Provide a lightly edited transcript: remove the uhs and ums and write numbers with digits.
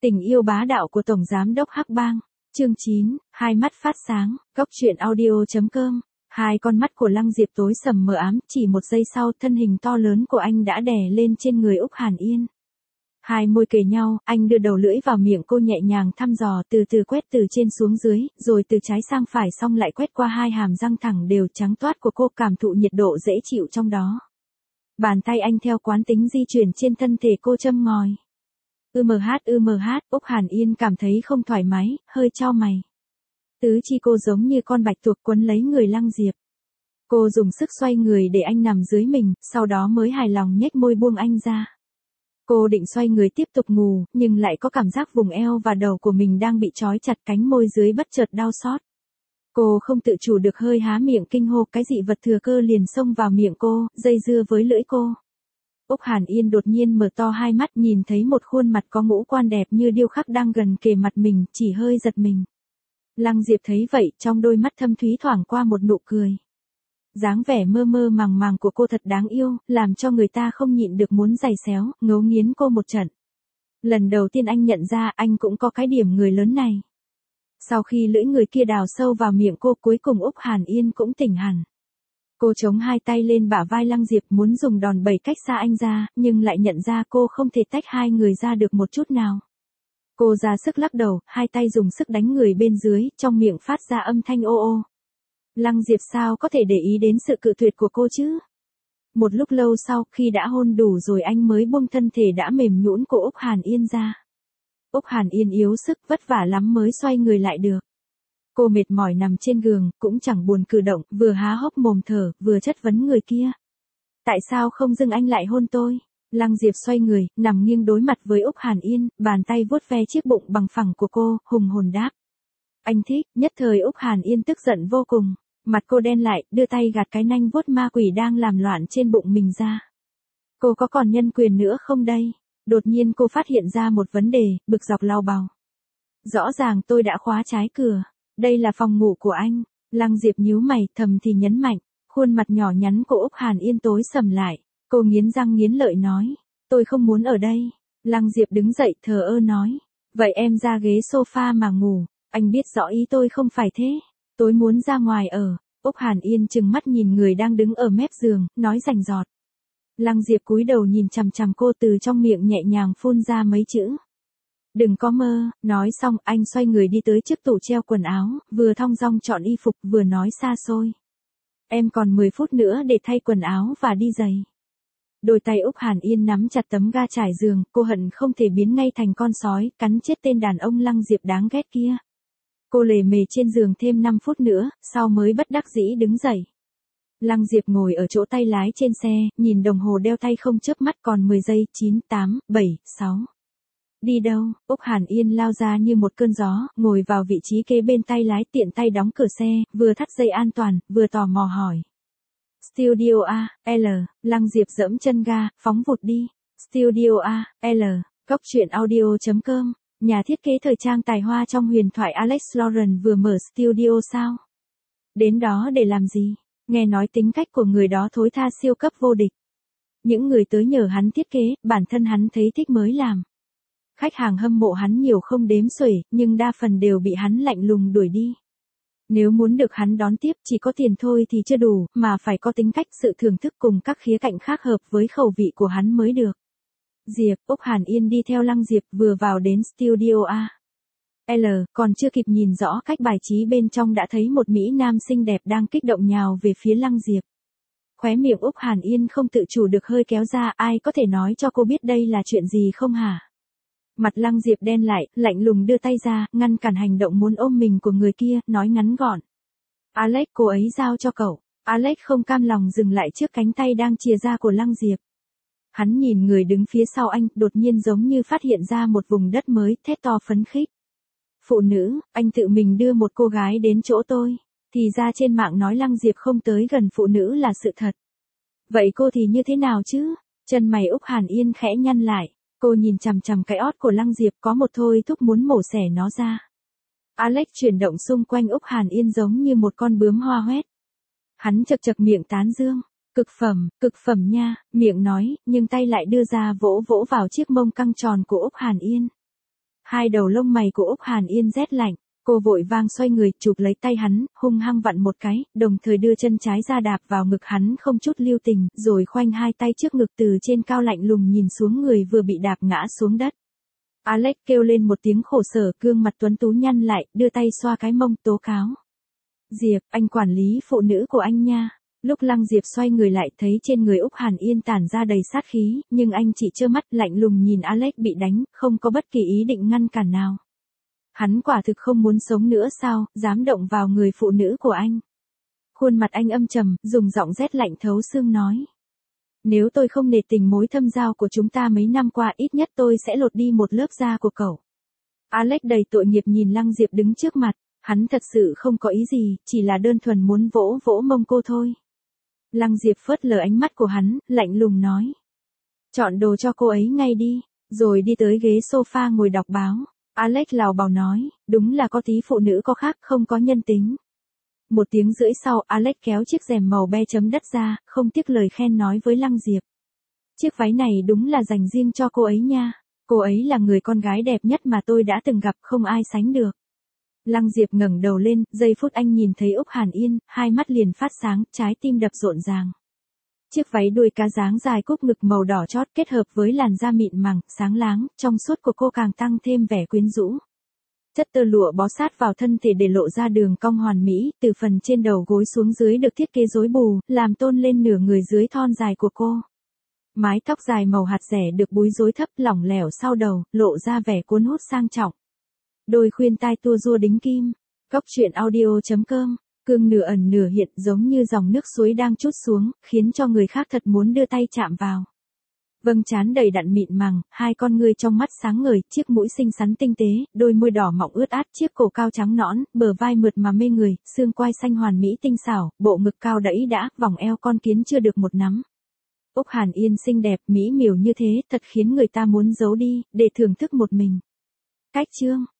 Tình yêu bá đạo của Tổng Giám đốc Hắc Bang. Chương 9, hai mắt phát sáng, góc truyện audio.com. Hai con mắt của Lăng Diệp tối sầm mờ ám, chỉ một giây sau thân hình to lớn của anh đã đè lên trên người Úc Hàn Yên. Hai môi kề nhau, anh đưa đầu lưỡi vào miệng cô nhẹ nhàng thăm dò, từ từ quét từ trên xuống dưới, rồi từ trái sang phải, xong lại quét qua hai hàm răng thẳng đều trắng toát của cô, cảm thụ nhiệt độ dễ chịu trong đó. Bàn tay anh theo quán tính di chuyển trên thân thể cô châm ngòi. Úc Hàn Yên cảm thấy không thoải mái, hơi chau mày. Tứ chi cô giống như con bạch tuộc quấn lấy người Lăng Diệp. Cô dùng sức xoay người để anh nằm dưới mình, sau đó mới hài lòng nhếch môi buông anh ra. Cô định xoay người tiếp tục ngủ, nhưng lại có cảm giác vùng eo và đầu của mình đang bị trói chặt, cánh môi dưới bất chợt đau xót. Cô không tự chủ được hơi há miệng kinh hô, cái dị vật thừa cơ liền xông vào miệng cô, dây dưa với lưỡi cô. Úc Hàn Yên đột nhiên mở to hai mắt, nhìn thấy một khuôn mặt có ngũ quan đẹp như điêu khắc đang gần kề mặt mình, chỉ hơi giật mình. Lăng Diệp thấy vậy, trong đôi mắt thâm thúy thoảng qua một nụ cười. Dáng vẻ mơ mơ màng màng của cô thật đáng yêu, làm cho người ta không nhịn được muốn giày xéo, ngấu nghiến cô một trận. Lần đầu tiên anh nhận ra anh cũng có cái điểm người lớn này. Sau khi lưỡi người kia đào sâu vào miệng cô, cuối cùng Úc Hàn Yên cũng tỉnh hẳn. Cô chống hai tay lên bả vai Lăng Diệp, muốn dùng đòn bẩy cách xa anh ra, nhưng lại nhận ra cô không thể tách hai người ra được một chút nào. Cô ra sức lắc đầu, hai tay dùng sức đánh người bên dưới, trong miệng phát ra âm thanh ô ô. Lăng Diệp sao có thể để ý đến sự cự tuyệt của cô chứ? Một lúc lâu sau, khi đã hôn đủ rồi, anh mới buông thân thể đã mềm nhũn của Úc Hàn Yên ra. Úc Hàn Yên yếu sức, vất vả lắm mới xoay người lại được. Cô mệt mỏi nằm trên giường, cũng chẳng buồn cử động, vừa há hốc mồm thở, vừa chất vấn người kia. Tại sao không dưng anh lại hôn tôi? Lăng Diệp xoay người, nằm nghiêng đối mặt với Úc Hàn Yên, bàn tay vuốt ve chiếc bụng bằng phẳng của cô, hùng hồn đáp. Anh thích. Nhất thời Úc Hàn Yên tức giận vô cùng. Mặt cô đen lại, đưa tay gạt cái nanh vuốt ma quỷ đang làm loạn trên bụng mình ra. Cô có còn nhân quyền nữa không đây? Đột nhiên cô phát hiện ra một vấn đề, bực dọc lau bào. Rõ ràng tôi đã khóa trái cửa. Đây là phòng ngủ của anh. Lăng Diệp nhíu mày, thầm thì nhấn mạnh. Khuôn mặt nhỏ nhắn của Úc Hàn Yên tối sầm lại. Cô nghiến răng nghiến lợi nói. Tôi không muốn ở đây. Lăng Diệp đứng dậy thờ ơ nói. Vậy em ra ghế sofa mà ngủ. Anh biết rõ ý tôi không phải thế. Tôi muốn ra ngoài ở. Úc Hàn Yên trừng mắt nhìn người đang đứng ở mép giường, nói rành rọt. Lăng Diệp cúi đầu nhìn chằm chằm cô, từ trong miệng nhẹ nhàng phun ra mấy chữ. Đừng có mơ. Nói xong, anh xoay người đi tới trước tủ treo quần áo, vừa thong dong chọn y phục, vừa nói xa xôi. Em còn 10 phút nữa để thay quần áo và đi giày. Đôi tay Úc Hàn Yên nắm chặt tấm ga trải giường, cô hận không thể biến ngay thành con sói, cắn chết tên đàn ông Lăng Diệp đáng ghét kia. Cô lề mề trên giường thêm 5 phút nữa, sau mới bất đắc dĩ đứng dậy. Lăng Diệp ngồi ở chỗ tay lái trên xe, nhìn đồng hồ đeo tay không chớp mắt, còn 10 giây, 9, 8, 7, 6. Đi đâu? Úc Hàn Yên lao ra như một cơn gió, ngồi vào vị trí kế bên tay lái, tiện tay đóng cửa xe, vừa thắt dây an toàn, vừa tò mò hỏi. Studio A, L. Lăng Diệp giẫm chân ga, phóng vụt đi. Studio A, L. Góc truyện audio.com. Nhà thiết kế thời trang tài hoa trong huyền thoại Alex Lauren vừa mở studio sao? Đến đó để làm gì? Nghe nói tính cách của người đó thối tha siêu cấp vô địch. Những người tới nhờ hắn thiết kế, bản thân hắn thấy thích mới làm. Khách hàng hâm mộ hắn nhiều không đếm xuể, nhưng đa phần đều bị hắn lạnh lùng đuổi đi. Nếu muốn được hắn đón tiếp, chỉ có tiền thôi thì chưa đủ, mà phải có tính cách, sự thưởng thức cùng các khía cạnh khác hợp với khẩu vị của hắn mới được. Diệp, Úc Hàn Yên đi theo Lăng Diệp vừa vào đến studio A. L, còn chưa kịp nhìn rõ cách bài trí bên trong đã thấy một mỹ nam xinh đẹp đang kích động nhào về phía Lăng Diệp. Khóe miệng Úc Hàn Yên không tự chủ được hơi kéo ra, ai có thể nói cho cô biết đây là chuyện gì không hả? Mặt Lăng Diệp đen lại, lạnh lùng đưa tay ra, ngăn cản hành động muốn ôm mình của người kia, nói ngắn gọn. Alex, cô ấy giao cho cậu. Alex không cam lòng dừng lại trước cánh tay đang chìa ra của Lăng Diệp. Hắn nhìn người đứng phía sau anh, đột nhiên giống như phát hiện ra một vùng đất mới, thét to phấn khích. Phụ nữ, anh tự mình đưa một cô gái đến chỗ tôi. Thì ra trên mạng nói Lăng Diệp không tới gần phụ nữ là sự thật. Vậy cô thì như thế nào chứ? Chân mày Úc Hàn Yên khẽ nhăn lại. Cô nhìn chằm chằm cái ót của Lăng Diệp, có một thôi thúc muốn mổ xẻ nó ra. Alex chuyển động xung quanh Úc Hàn Yên giống như một con bướm hoa hoét. Hắn chật chật miệng tán dương. Cực phẩm nha, miệng nói, nhưng tay lại đưa ra vỗ vỗ vào chiếc mông căng tròn của Úc Hàn Yên. Hai đầu lông mày của Úc Hàn Yên rét lạnh, cô vội vang xoay người, chụp lấy tay hắn, hung hăng vặn một cái, đồng thời đưa chân trái ra đạp vào ngực hắn không chút lưu tình, rồi khoanh hai tay trước ngực từ trên cao lạnh lùng nhìn xuống người vừa bị đạp ngã xuống đất. Alex kêu lên một tiếng khổ sở, gương mặt tuấn tú nhăn lại, đưa tay xoa cái mông tố cáo. Diệp, anh quản lý phụ nữ của anh nha. Lúc Lăng Diệp xoay người lại thấy trên người Úc Hàn Yên tản ra đầy sát khí, nhưng anh chỉ trơ mắt lạnh lùng nhìn Alex bị đánh, không có bất kỳ ý định ngăn cản nào. Hắn quả thực không muốn sống nữa sao, dám động vào người phụ nữ của anh. Khuôn mặt anh âm trầm, dùng giọng rét lạnh thấu xương nói. Nếu tôi không nể tình mối thâm giao của chúng ta mấy năm qua, ít nhất tôi sẽ lột đi một lớp da của cậu. Alex đầy tội nghiệp nhìn Lăng Diệp đứng trước mặt, hắn thật sự không có ý gì, chỉ là đơn thuần muốn vỗ vỗ mông cô thôi. Lăng Diệp phớt lờ ánh mắt của hắn, lạnh lùng nói. Chọn đồ cho cô ấy ngay đi, rồi đi tới ghế sofa ngồi đọc báo. Alex lào bào nói, đúng là có tí phụ nữ có khác, không có nhân tính. 1 tiếng rưỡi sau, Alex kéo chiếc rèm màu be chấm đất ra, không tiếc lời khen nói với Lăng Diệp. Chiếc váy này đúng là dành riêng cho cô ấy nha. Cô ấy là người con gái đẹp nhất mà tôi đã từng gặp, không ai sánh được. Lăng Diệp ngẩng đầu lên, giây phút anh nhìn thấy Úc Hàn Yên, hai mắt liền phát sáng, trái tim đập rộn ràng. Chiếc váy đuôi cá dáng dài cúc ngực màu đỏ chót kết hợp với làn da mịn màng, sáng láng, trong suốt của cô càng tăng thêm vẻ quyến rũ. Chất tơ lụa bó sát vào thân thể để lộ ra đường cong hoàn mỹ, từ phần trên đầu gối xuống dưới được thiết kế rối bù, làm tôn lên nửa người dưới thon dài của cô. Mái tóc dài màu hạt rẻ được búi rối thấp lỏng lẻo sau đầu, lộ ra vẻ cuốn hút sang trọng. Đôi khuyên tai tua rua đính kim. Cóc truyện audio.com. Cương nửa ẩn nửa hiện giống như dòng nước suối đang trút xuống, khiến cho người khác thật muốn đưa tay chạm vào. Vầng trán đầy đặn mịn màng, hai con ngươi trong mắt sáng ngời, chiếc mũi xinh xắn tinh tế, đôi môi đỏ mọng ướt át, chiếc cổ cao trắng nõn, bờ vai mượt mà mê người, xương quai xanh hoàn mỹ tinh xảo, bộ ngực cao đẫy đã, vòng eo con kiến chưa được một nắm. Úc Hàn Yên xinh đẹp, mỹ miều như thế, thật khiến người ta muốn giấu đi, để thưởng thức một mình. Cách chương